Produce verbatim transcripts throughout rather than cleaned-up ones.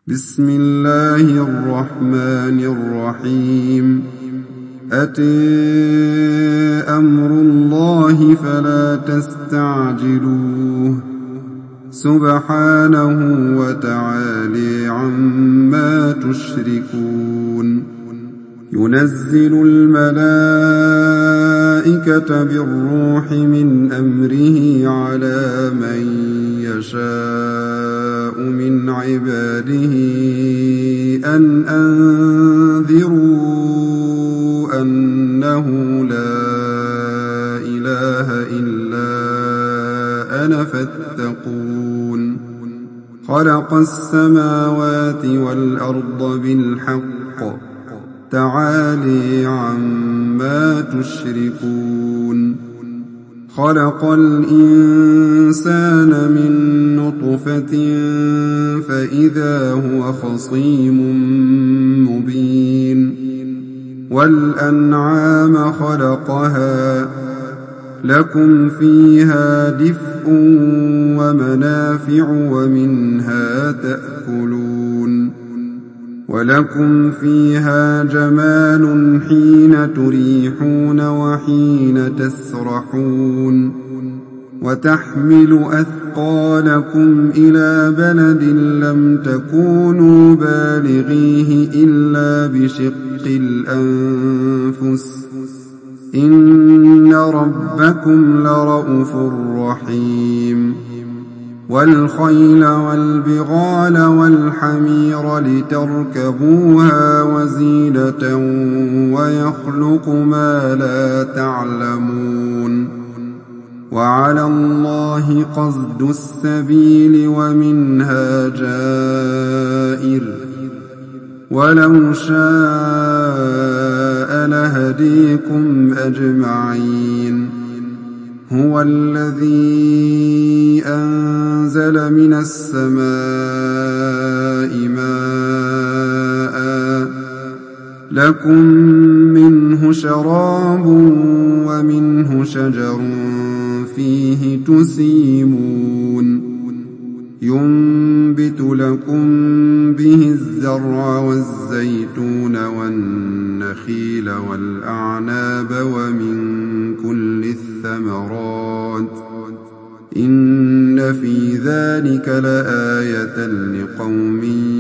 بسم الله الرحمن الرحيم أتى أمر الله فلا تستعجلوه سبحانه وتعالى عما تشركون ينزل الملائكة بالروح من أمره على من يشاء من عباده أن أنذروا أنه لا إله إلا أنا فاتقون خلق السماوات والأرض بالحق تعالى عما تشركون خلق الإنسان من نطفة فإذا هو خصيم مبين والأنعام خلقها لكم فيها دفء ومنافع ومنها تأكلون ولكم فيها جمال حين تريحون وحين تسرحون وتحمل أثقالكم إلى بلد لم تكونوا بالغيه إلا بشق الأنفس إن ربكم لرءوف رحيم والخيل والبغال والحمير لتركبوها وزينة ويخلق ما لا تعلمون وعلى الله قصد السبيل ومنها جائر ولو شاء لهديكم أجمعين هو الذي أنزل من السماء ماء لكم منه شراب ومنه شجر فيه تسيمون ينبت لكم به الزرع والزيتون والنخيل والأعناب ومن كل الثمرات إن في ذلك لآية لقوم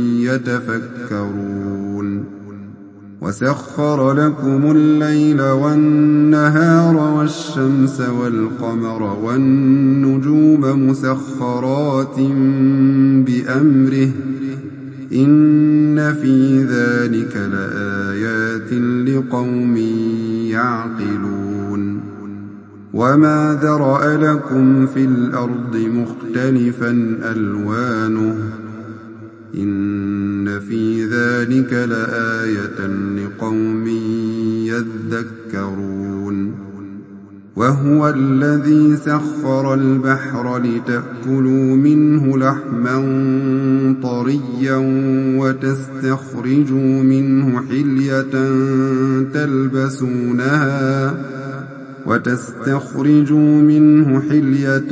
يتفكرون وسخر لكم الليل والنهار والشمس والقمر والنجوم مسخرات بأمره إن في ذلك لآيات لقوم يعقلون وما ذرأ لكم في الأرض مختلفا ألوانه إن في ذلك لآية لقوم يذكرون وهو الذي سخر البحر لتأكلوا منه لحما طريا وتستخرجوا منه حلية تلبسونها وتستخرجوا منه حلية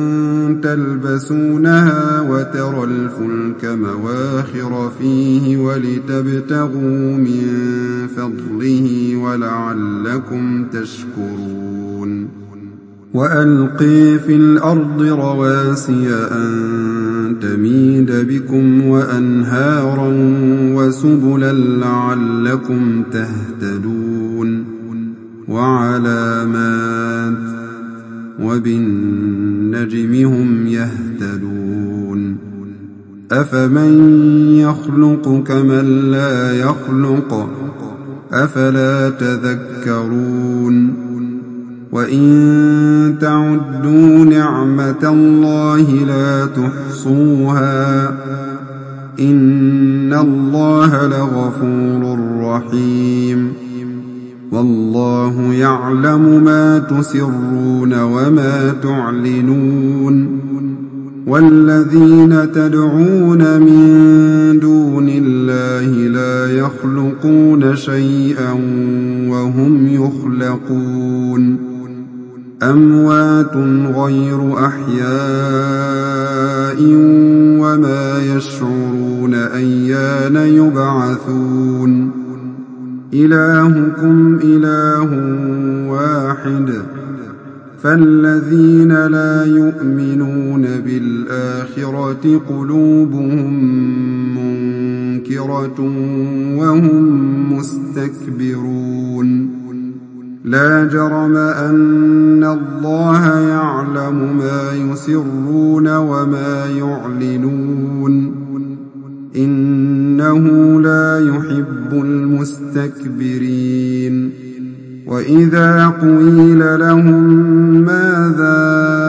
تلبسونها وترى الفلك مواخر فيه ولتبتغوا من فضله ولعلكم تشكرون وألقي في الأرض رواسي أن تميد بكم وأنهارا وسبلا لعلكم تهتدون وعلامات وبالنجم هم يهتدون أفمن يخلق كمن لا يخلق أفلا تذكرون وإن تعدوا نعمة الله لا تحصوها إن الله لغفور رحيم والله يعلم ما تسرون وما تعلنون والذين تدعون من دون الله لا يخلقون شيئا وهم يخلقون أموات غير أحياء وما يشعرون أيان يبعثون إلهكم إله واحد فالذين لا يؤمنون بالآخرة قلوبهم منكرة وهم مستكبرون لا جرم أن الله يعلم ما يسرون وما يعلنون إنه لا يحب المستكبرين وإذا قيل لهم ماذا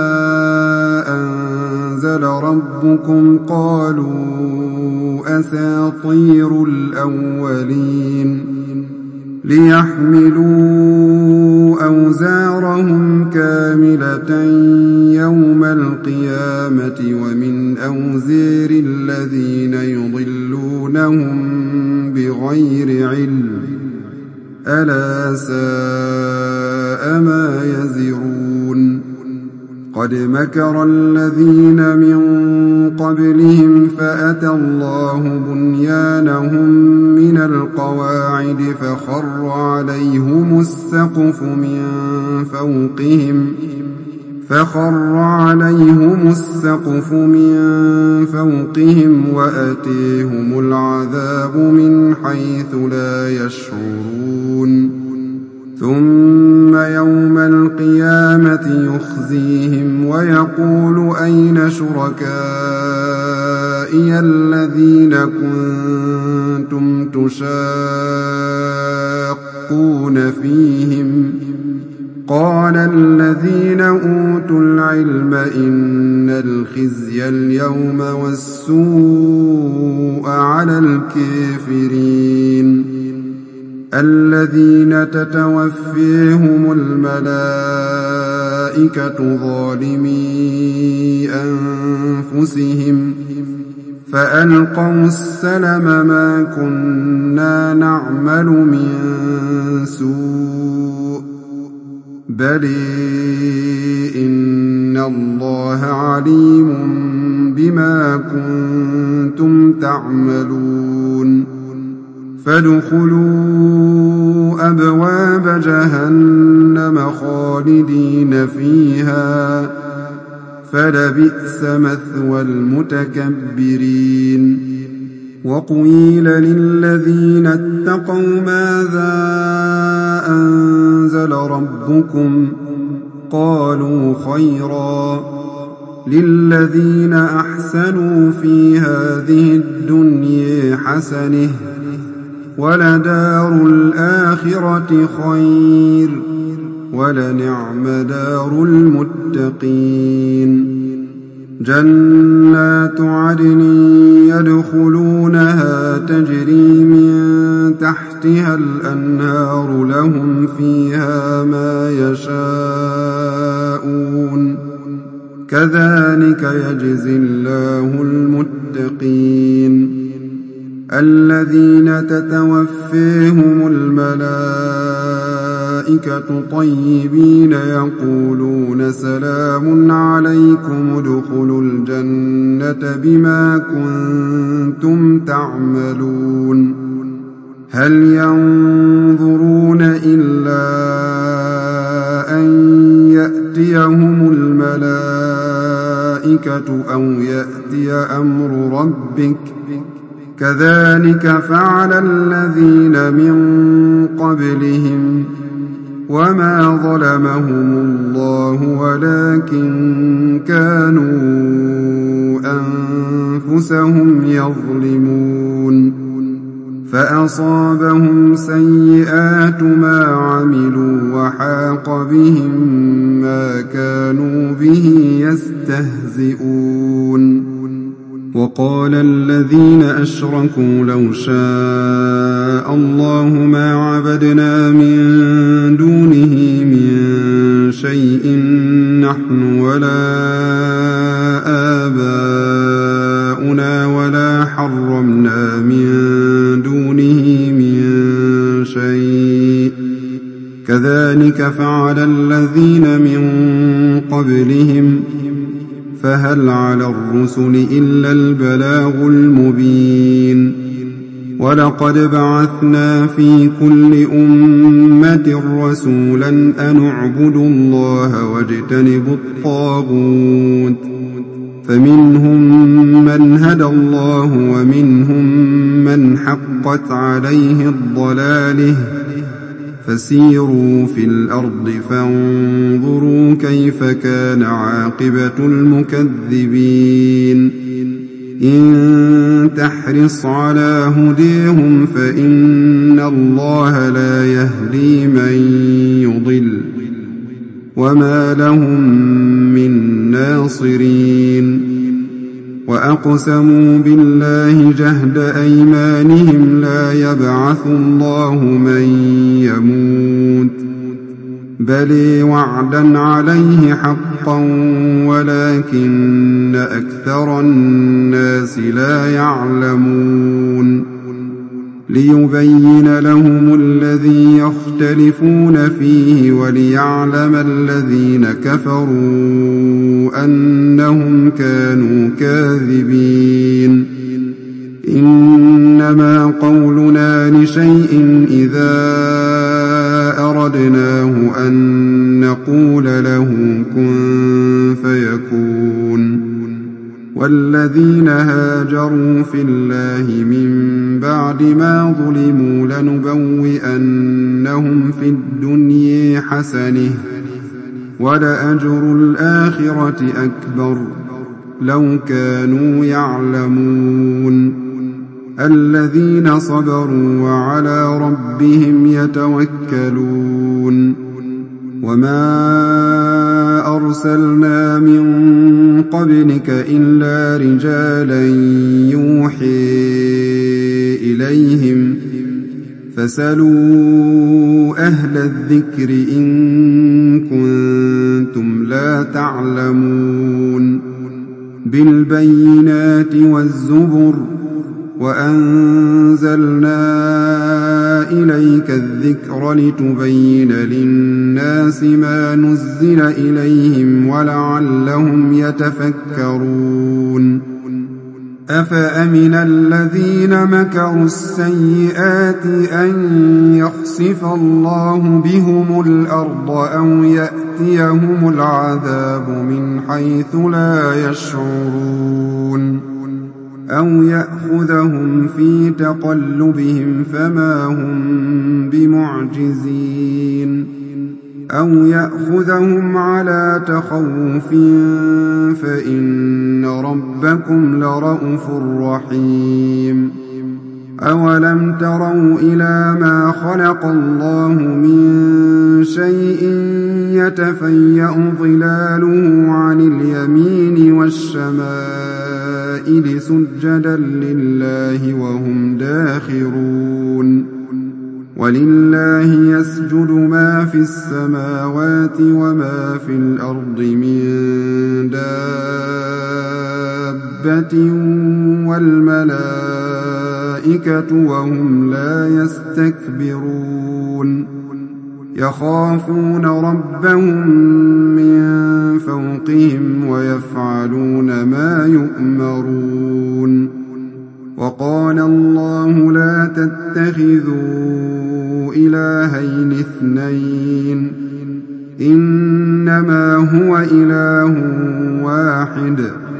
أنزل ربكم قالوا أساطير الأولين ليحملوا أوزارهم كاملة يوم القيامة ومن أوزار الذين يضلونهم بغير علم ألا ساء ما يزرون قد مكر الذين من قبلهم فأتى الله بنيانهم من القواعد فخر عليهم السقف من فوقهم فخر عليهم السقف من فوقهم وأتيهم العذاب من حيث لا يشعرون ثم يوم القيامة يخزيهم ويقول أين شركائي الذين كنتم تشاقون فيهم قال الذين أوتوا العلم إن الخزي اليوم والسوء على الكافرين الذين تتوفيهم الملائكة ظالمي أنفسهم فألقوا السلم ما كنا نعمل من سوء بل إن الله عليم بما كنتم تعملون فادخلوا أبواب جهنم خالدين فيها فلبئس مثوى المتكبرين وقيل للذين اتقوا ماذا أنزل ربكم قالوا خيرا للذين أحسنوا في هذه الدنيا حسنة ولدار الآخرة خير ولنعم دار المتقين جنات عدن يدخلونها تجري من تحتها الأنهار لهم فيها ما يشاءون كذلك يجزي الله المتقين الذين تتوفيهم الملائكة طيبين يقولون سلام عليكم ادخلوا الجنة بما كنتم تعملون هل ينظرون إلا أن يأتيهم الملائكة أو يأتي أمر ربك كذلك فعل الذين من قبلهم وما ظلمهم الله ولكن كانوا أنفسهم يظلمون فأصابهم سيئات ما عملوا وحاق بهم ما كانوا به يستهزئون وقال الذين أشركوا لو شاء الله ما عبدنا من دونه من شيء نحن ولا آباؤنا ولا حرمنا من دونه من شيء كذلك فعل الذين من قبلهم فهل على الرسل إلا البلاغ المبين ولقد بعثنا في كل أمة رسولا أن اعبدوا الله واجتنبوا الطاغوت فمنهم من هدى الله ومنهم من حقت عليه الضلاله فسيروا في الأرض فانظروا كيف كان عاقبة المكذبين إن تحرص على هديهم فإن الله لا يهدي من يضل وما لهم من ناصرين وأقسموا بالله جهد أيمانهم لا يبعث الله من يموت بل وعدا عليه حقا ولكن أكثر الناس لا يعلمون ليبين لهم الذي يختلفون فيه وليعلم الذين كفروا أنهم كانوا كاذبين إنما قولنا لشيء إذا أردناه أن نقول له كن فيكون والذين هاجروا في الله من بعد ما ظلموا لنبوئنهم في الدنيا حسنة ولأجر الآخرة أكبر لو كانوا يعلمون الذين صبروا وعلى ربهم يتوكلون وما أرسلنا من قبلك إلا رجالا يوحي إليهم فاسألوا أهل الذكر إن كنتم لا تعلمون بالبينات والزبر وأنزلنا إليك الذكر لتبين للناس ما نزل إليهم ولعلهم يتفكرون أفأمن الذين مكروا السيئات أن يخسف الله بهم الأرض أو يأتيهم العذاب من حيث لا يشعرون أو يأخذهم في تقلبهم فما هم بمعجزين أو يأخذهم على تخوف فإن ربكم لرءوف رحيم أولم تروا إلى ما خلق الله من شيء يتفيأ ظلاله عن اليمين والشمائل سجدا لله وهم داخرون ولله يسجد ما في السماوات وما في الأرض من دابة والملائكة وهم لا يستكبرون يخافون ربهم من فوقهم ويفعلون ما يؤمرون وقال الله لا تتخذوا إلهين اثنين إنما هو إله واحد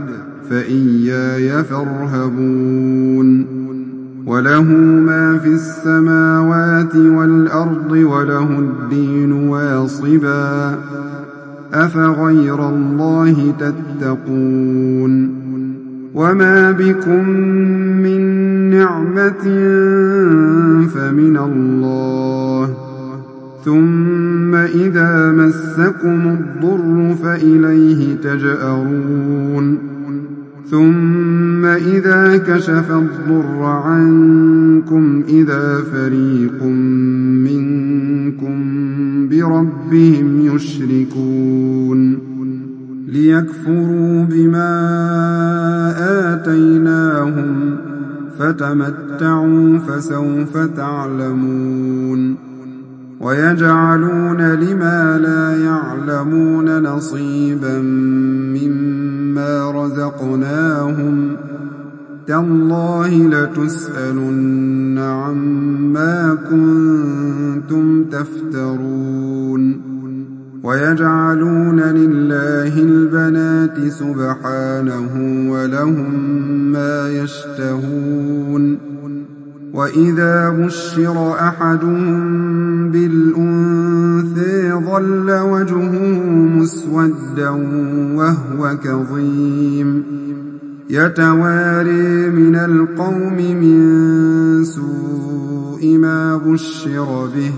فإياي فارهبون وله ما في السماوات والأرض وله الدين واصبا أفغير الله تتقون وما بكم من نعمة فمن الله ثم إذا مسكم الضر فإليه تجأرون ثم إذا كشف الضر عنكم إذا فريق منكم بربهم يشركون ليكفروا بما آتيناهم فتمتعوا فسوف تعلمون ويجعلون لما لا يعلمون نصيبا مما رزقناهم تالله لتسألن عما كنتم تفترون ويجعلون لله البنات سبحانه ولهم ما يشتهون وإذا بشر أحدهم بالأنثى ظل وجهه مسودا وهو كظيم يتواري من القوم من سوء ما بشر به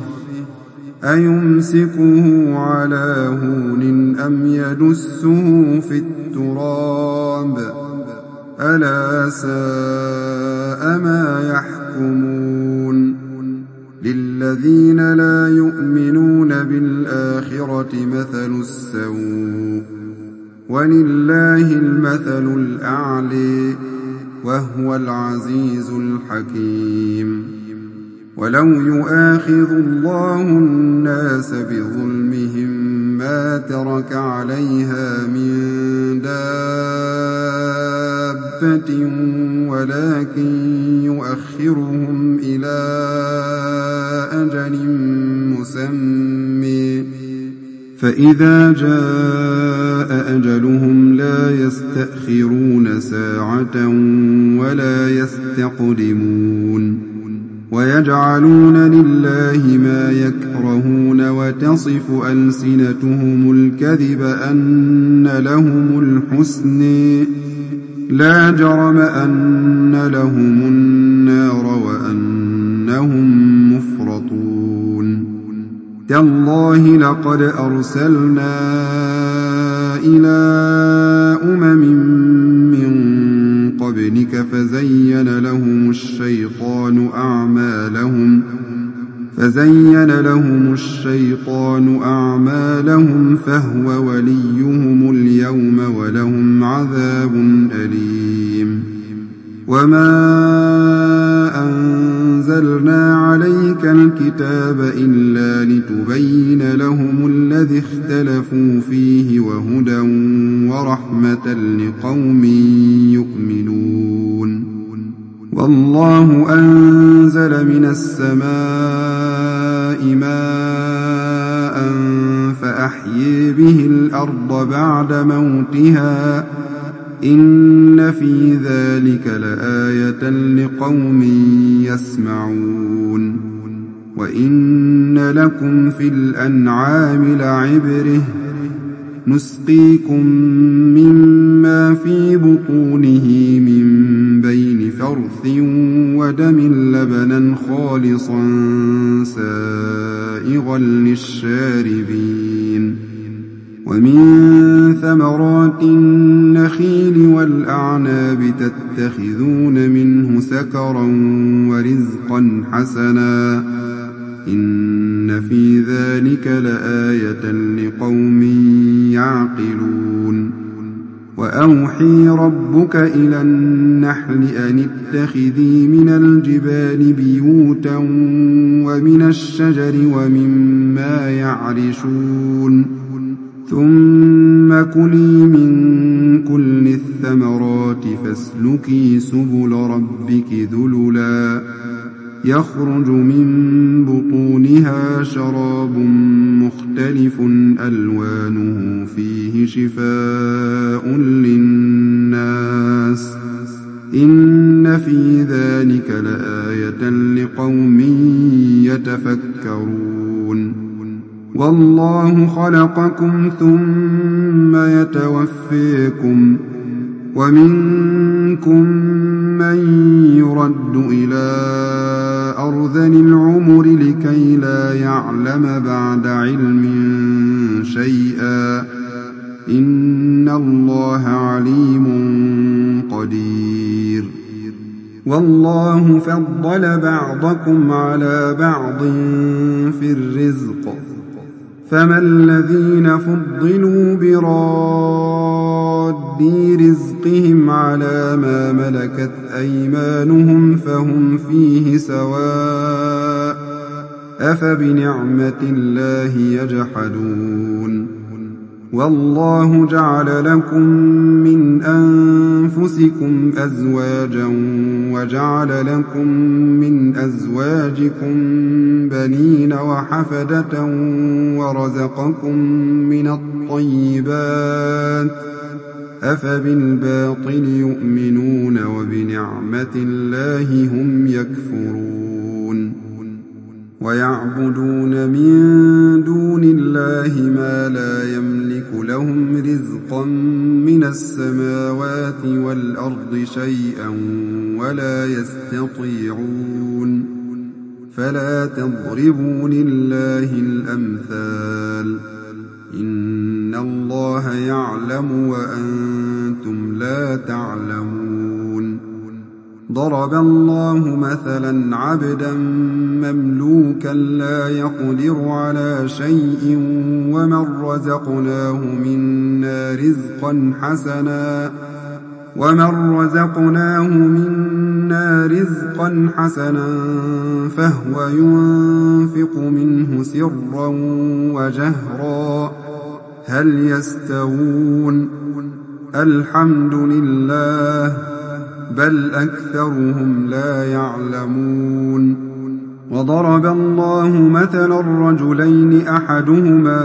أيمسكه على هون أم يدسه في التراب ألا ساء ما يحكمون للذين لا يؤمنون بالآخرة مثل السوء ولله المثل الأعلى وهو العزيز الحكيم ولو يؤاخذ الله الناس بظلمهم ما ترك عليها من دابة ولكن يؤخرهم إلى أجل مسمى فإذا جاء أجلهم لا يستأخرون ساعة ولا يستقدمون ويجعلون لله ما يكرهون وتصف ألسنتهم الكذب أن لهم الحسن لا جرم أن لهم النار وأنهم مفرطون تالله لقد أرسلنا إلى أمم من قبلك فزين لهم الشيطان أعمالهم فزين لهم الشيطان أعمالهم فهو وليهم اليوم ولهم عذاب أليم وما أنزلنا عليك الكتاب إلا لتبين لهم الذي اختلفوا فيه وهدى ورحمة لقوم يؤمنون والله أنزل من السماء ماء فأحيي به الأرض بعد موتها إن في ذلك لآية لقوم يسمعون وإن لكم في الأنعام لعبرة نسقيكم مما في بطونه من بين فرث ودم لبنا خالصا سائغا للشاربين ومن ثمرات النخيل والأعناب تتخذون منه سكرا ورزقا حسنا إن في ذلك لآية لقوم يعقلون وأوحي ربك إلى النحل أن اتخذي من الجبال بيوتا ومن الشجر ومما يعرشون ثم كلي من كل الثمرات فاسلكي سبل ربك ذللا يخرج من بطونها شراب مختلف ألوانه فيه شفاء للناس إن في ذلك لآية لقوم يتفكرون والله خلقكم ثم يتوفيكم ومنكم من يرد إلى أرذل العمر لكي لا يعلم بعد علم شيئا إن الله عليم قدير والله فضل بعضكم على بعض في الرزق فما الذين فضلوا براد رزقهم على ما ملكت أيمانهم فهم فيه سواء أفبنعمة الله يجحدون والله جعل لكم من أنفسكم أزواجا وجعل لكم من أزواجكم بنين وحفدة ورزقكم من الطيبات أفبالباطل يؤمنون وبنعمة الله هم يكفرون ويعبدون من دون الله ما لا يملك لهم رزقا من السماوات والأرض شيئا ولا يستطيعون فلا تضربوا لله الأمثال إن الله يعلم وأنتم لا تعلمون ضرب الله مثلا عبدا مملوكا لا يقدر على شيء ومن رزقناه منا رزقا حسنا ومن رزقناه منا رزقا حسنا فهو ينفق منه سرا وجهرا هل يستوون الحمد لله بل أكثرهم لا يعلمون وضرب الله مثلا الرجلين أحدهما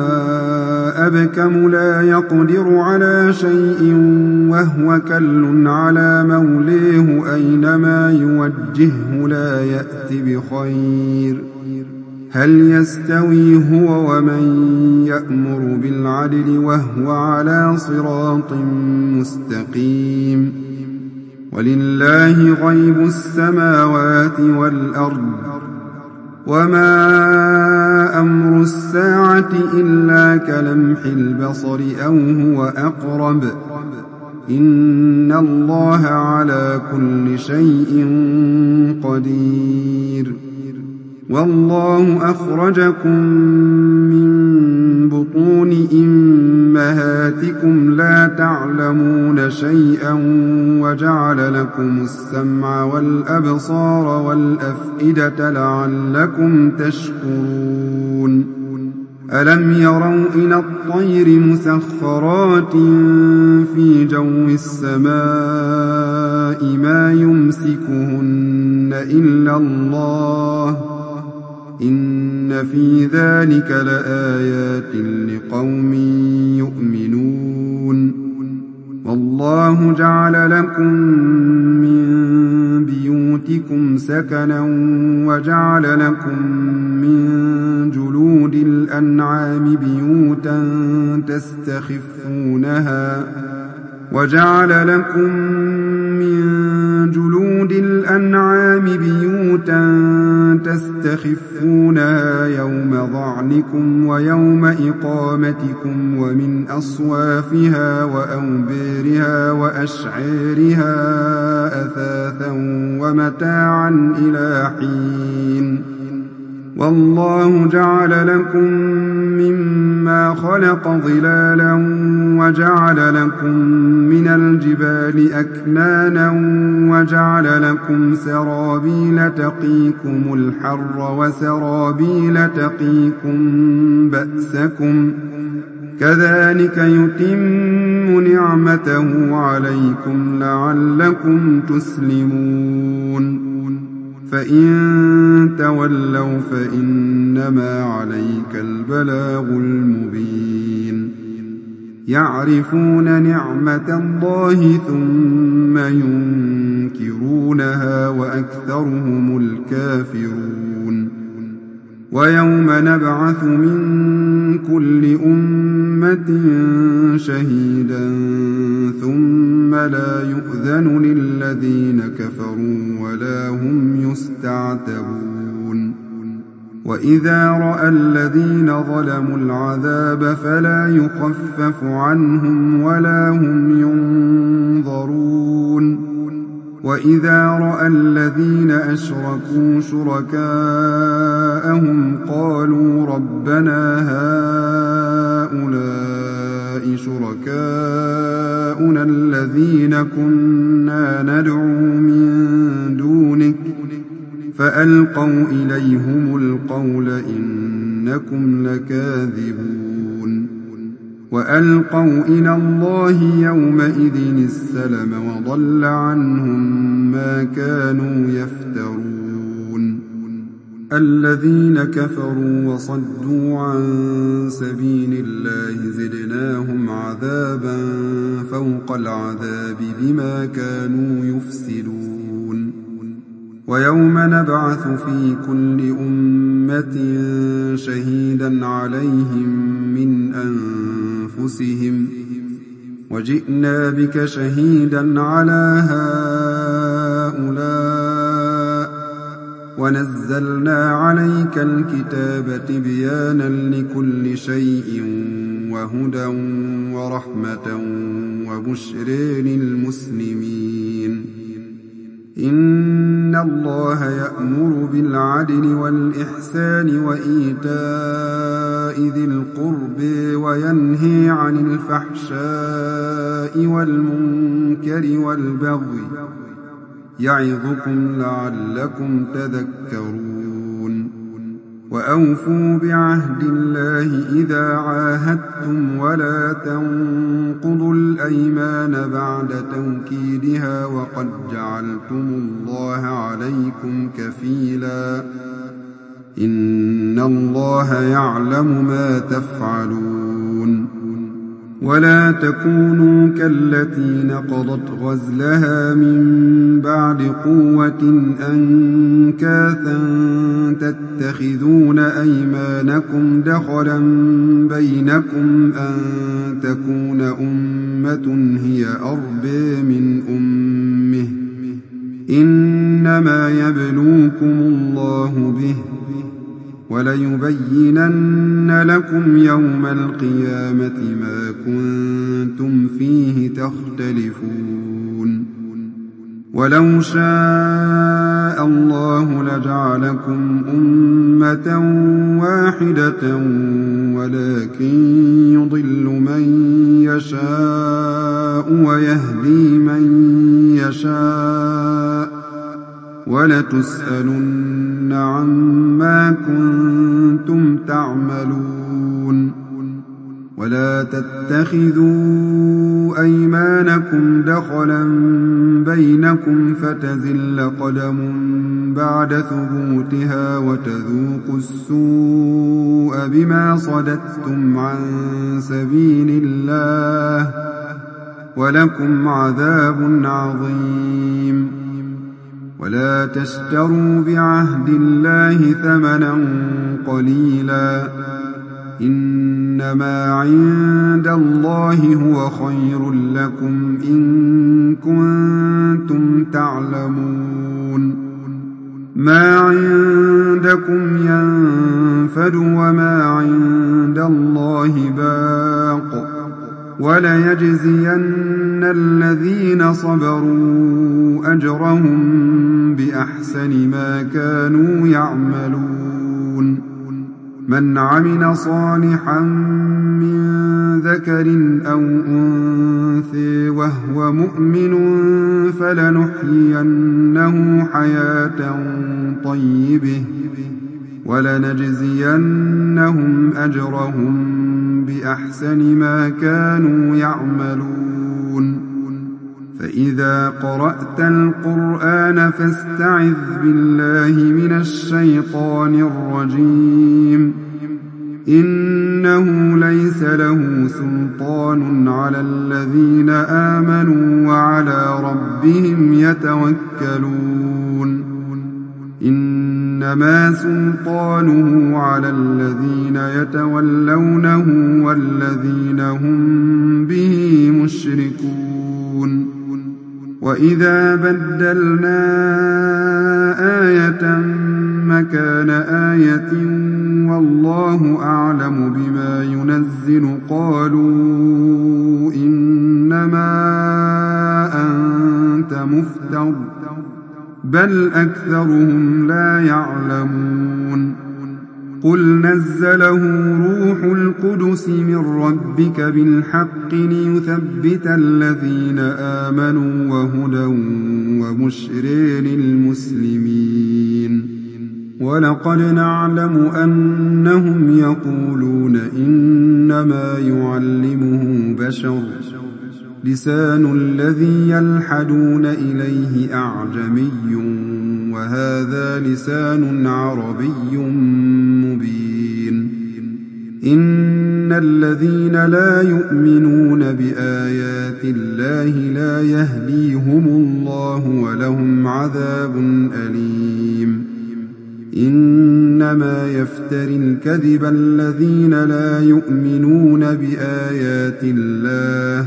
أبكم لا يقدر على شيء وهو كل على موليه أينما يوجهه لا يأت بخير هل يستوي هو ومن يأمر بالعدل وهو على صراط مستقيم ولله غيب السماوات والأرض وما أمر الساعة إلا كلمح البصر أو هو أقرب إن الله على كل شيء قدير والله أخرجكم من بطون أمهاتكم لا تعلمون شيئا وجعل لكم السمع والأبصار والأفئدة لعلكم تشكرون ألم يروا إلى الطير مسخرات في جو السماء ما يمسكهن إلا الله إن في ذلك لآيات لقوم يؤمنون والله جعل لكم من بيوتكم سكنا وجعل لكم من جلود الأنعام بيوتا تستخفونها وجعل لكم من جلود الأنعام بيوتا تستخفونها يوم ظعنكم ويوم إقامتكم ومن أصوافها وأوبارها وأشعارها أثاثا ومتاعا إلى حين والله جعل لكم مما خلق ظلالا وجعل لكم من الجبال أكنانا وجعل لكم سرابيل تقيكم الحر وسرابيل تقيكم بأسكم كذلك يتم نعمته عليكم لعلكم تسلمون فإن تولوا فإنما عليك البلاغ المبين يعرفون نعمة الله ثم ينكرونها وأكثرهم الكافرون ويوم نبعث من كل أمة شهيدا ثم لا يؤذن للذين كفروا ولا هم يستعتبون وإذا رأى الذين ظلموا العذاب فلا يخفف عنهم ولا هم ينظرون وإذا رأى الذين أشركوا شركاءهم قالوا ربنا هؤلاء شركاؤنا الذين كنا ندعو من دونك فألقوا إليهم القول إنكم لكاذبون وألقوا إلى الله يومئذ السلم وضل عنهم ما كانوا يفترون الذين كفروا وصدوا عن سبيل الله زدناهم عذابا فوق العذاب بما كانوا يفسدون ويوم نبعث في كل أمة شهيدا عليهم من أنفسهم وجئنا بك شهيدا على هؤلاء ونزلنا عليك الكتاب تبيانا لكل شيء وهدى ورحمة وبشر للمسلمين إن الله يأمر بالعدل والإحسان وإيتاء ذي القرب وينهي عن الفحشاء والمنكر والبغي يعظكم لعلكم تذكرون وأوفوا بعهد الله إذا عاهدتم ولا تنقضوا الأيمان بعد توكيدها وقد جعلتم الله عليكم كفيلا إن الله يعلم ما تفعلون ولا تكونوا كالتي نقضت غزلها من بعد قوة أنكاثا تتخذون أيمانكم دخلا بينكم أن تكون أمة هي أربى من أمه إنما يبلوكم الله به وليبينن لكم يوم القيامة ما كنتم فيه تختلفون ولو شاء الله لجعلكم أمة واحدة ولكن يضل من يشاء ويهدي من يشاء ولتسألن عما كنتم تعملون ولا تتخذوا أيمانكم دخلا بينكم فتزل قدم بعد ثبوتها وتذوقوا السوء بما صددتم عن سبيل الله ولكم عذاب عظيم ولا تشتروا بعهد الله ثمنا قليلا إنما عند الله هو خير لكم إن كنتم تعلمون ما عندكم ينفد وما عند الله باق وليجزين الذين صبروا أجرهم بأحسن ما كانوا يعملون من عمل صالحا من ذكر أو أنثى وهو مؤمن فلنحيينه حياة طيبة ولنجزينهم أجرهم بأحسن ما كانوا يعملون فإذا قرأت القرآن فاستعذ بالله من الشيطان الرجيم إنه ليس له سلطان على الذين آمنوا وعلى ربهم يتوكلون إنما سلطانه على الذين يتولونه والذين هم به مشركون وإذا بدلنا آية مكان آية والله أعلم بما ينزل قالوا إنما أنت مفتر بل أكثرهم لا يعلمون قل نزله روح القدس من ربك بالحق ليثبت الذين آمنوا وهدى وبشر للمسلمين ولقد نعلم أنهم يقولون إنما يعلمه بشر لسان الذي يلحدون إليه أعجمي وهذا لسان عربي مبين إن الذين لا يؤمنون بآيات الله لا يهديهم الله ولهم عذاب أليم إنما يفتري الكذب الذين لا يؤمنون بآيات الله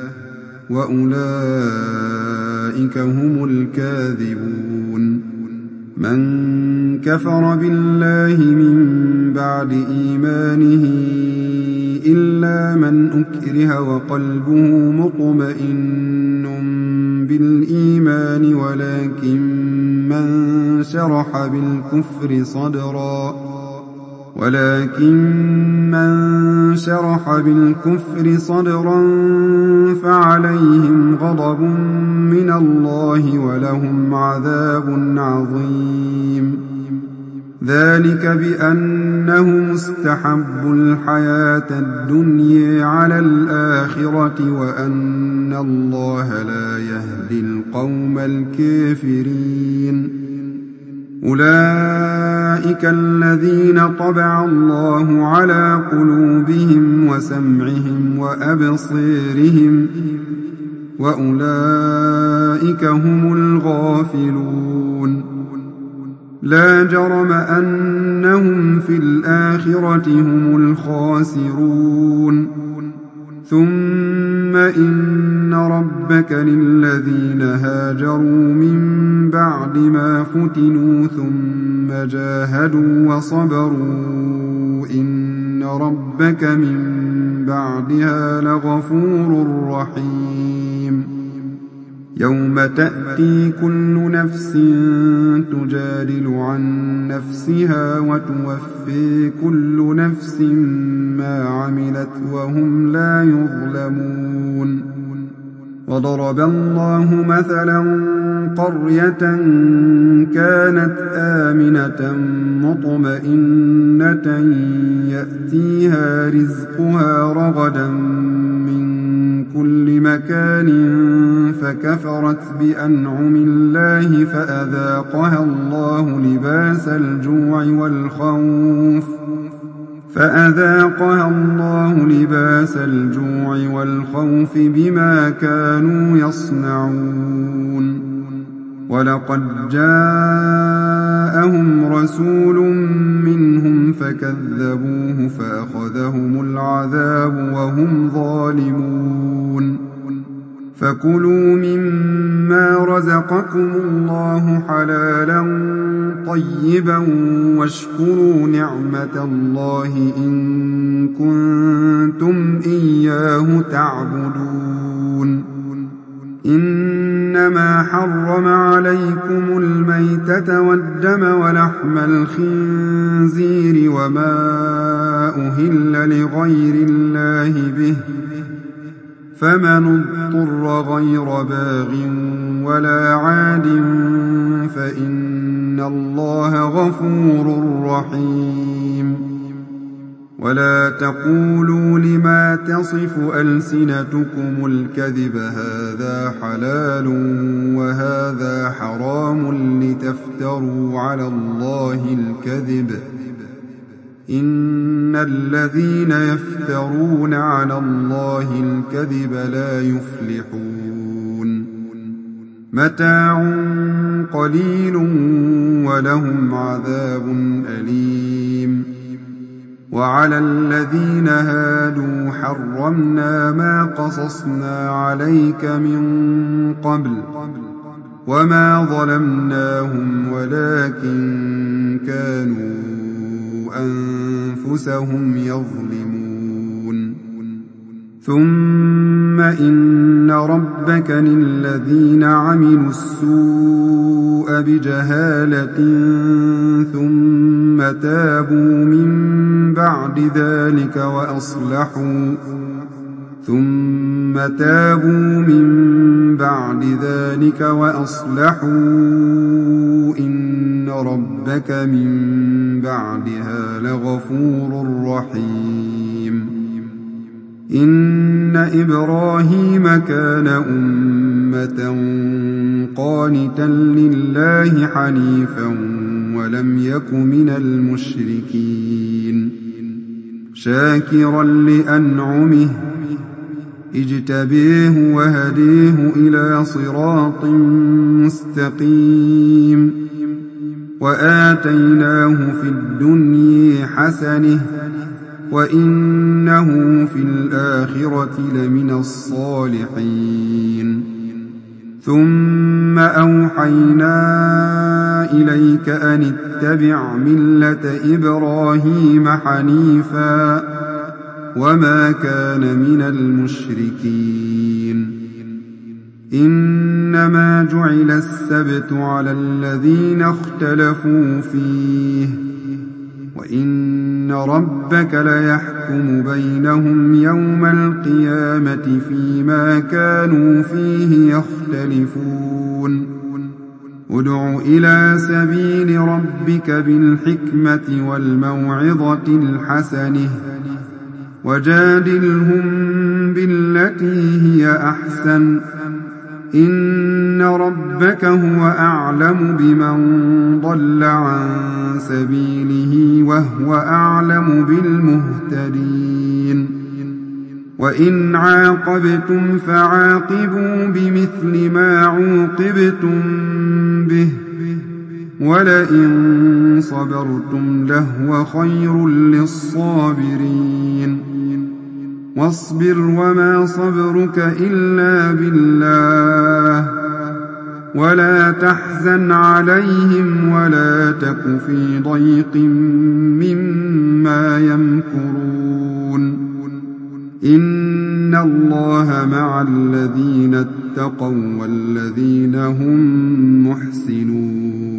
وأولئك هم الكاذبون من كفر بالله من بعد إيمانه إلا من أكره وقلبه مطمئن بالإيمان ولكن من شرح بالكفر صدرا ولكن من شرح بالكفر صدرا فعليهم غضب من الله ولهم عذاب عظيم ذلك بأنهم استحبوا الحياة الدنيا على الآخرة وأن الله لا يهدي القوم الكافرين أولئك الذين طبع الله على قلوبهم وسمعهم وأبصيرهم وأولئك هم الغافلون لا جرم أنهم في الآخرة هم الخاسرون ثم إن ربك للذين هاجروا من بعد ما فتنوا ثم جاهدوا وصبروا إن ربك من بعدها لغفور رحيم يوم تأتي كل نفس تجادل عن نفسها وتوفي كل نفس ما عملت وهم لا يظلمون وضرب الله مثلا قرية كانت آمنة مطمئنة يأتيها رزقها رغدا من كل مكان فكفرت بأنعم الله فأذاقها الله لباس الجوع والخوف فأذاقها الله لباس الجوع والخوف بما كانوا يصنعون ولقد جاءهم رسول منهم فكذبوه فأخذهم العذاب وهم ظالمون فكلوا مما رزقكم الله حلالا طيبا واشكروا نعمة الله إن كنتم إياه تعبدون إنما حرم عليكم الميتة والدم ولحم الخنزير وما أهل لغير الله به فمن اضطر غير باغ ولا عاد فإن الله غفور رحيم ولا تقولوا لما تصف ألسنتكم الكذب هذا حلال وهذا حرام لتفتروا على الله الكذب إن الذين يفترون على الله الكذب لا يفلحون متاع قليل ولهم عذاب أليم وعلى الذين هادوا حرمنا ما قصصنا عليك من قبل وما ظلمناهم ولكن كانوا أنفسهم يظلمون ثم إن ربك للذين عملوا السوء بجهالة ثم تابوا من بعد ذلك وأصلحوا ثم تابوا من بعد ذلك وأصلحوا إن وإن ربك من بعدها لغفور رحيم إن إبراهيم كان أمة قانتا لله حنيفا ولم يك من المشركين شاكرا لأنعمه اجتبيه وهديه إلى صراط مستقيم وآتيناه في الدنيا حسنة وإنه في الآخرة لمن الصالحين ثم أوحينا إليك أن اتبع ملة إبراهيم حنيفا وما كان من المشركين إنما جعل السبت على الذين اختلفوا فيه وإن ربك ليحكم بينهم يوم القيامة فيما كانوا فيه يختلفون ادع إلى سبيل ربك بالحكمة والموعظة الحسنة وجادلهم بالتي هي أحسن إن ربك هو أعلم بمن ضل عن سبيله وهو أعلم بالمهتدين وإن عاقبتم فعاقبوا بمثل ما عوقبتم به ولئن صبرتم لهو خير للصابرين واصبر وما صبرك إلا بالله ولا تحزن عليهم ولا تك في ضيق مما يمكرون إن الله مع الذين اتقوا والذين هم محسنون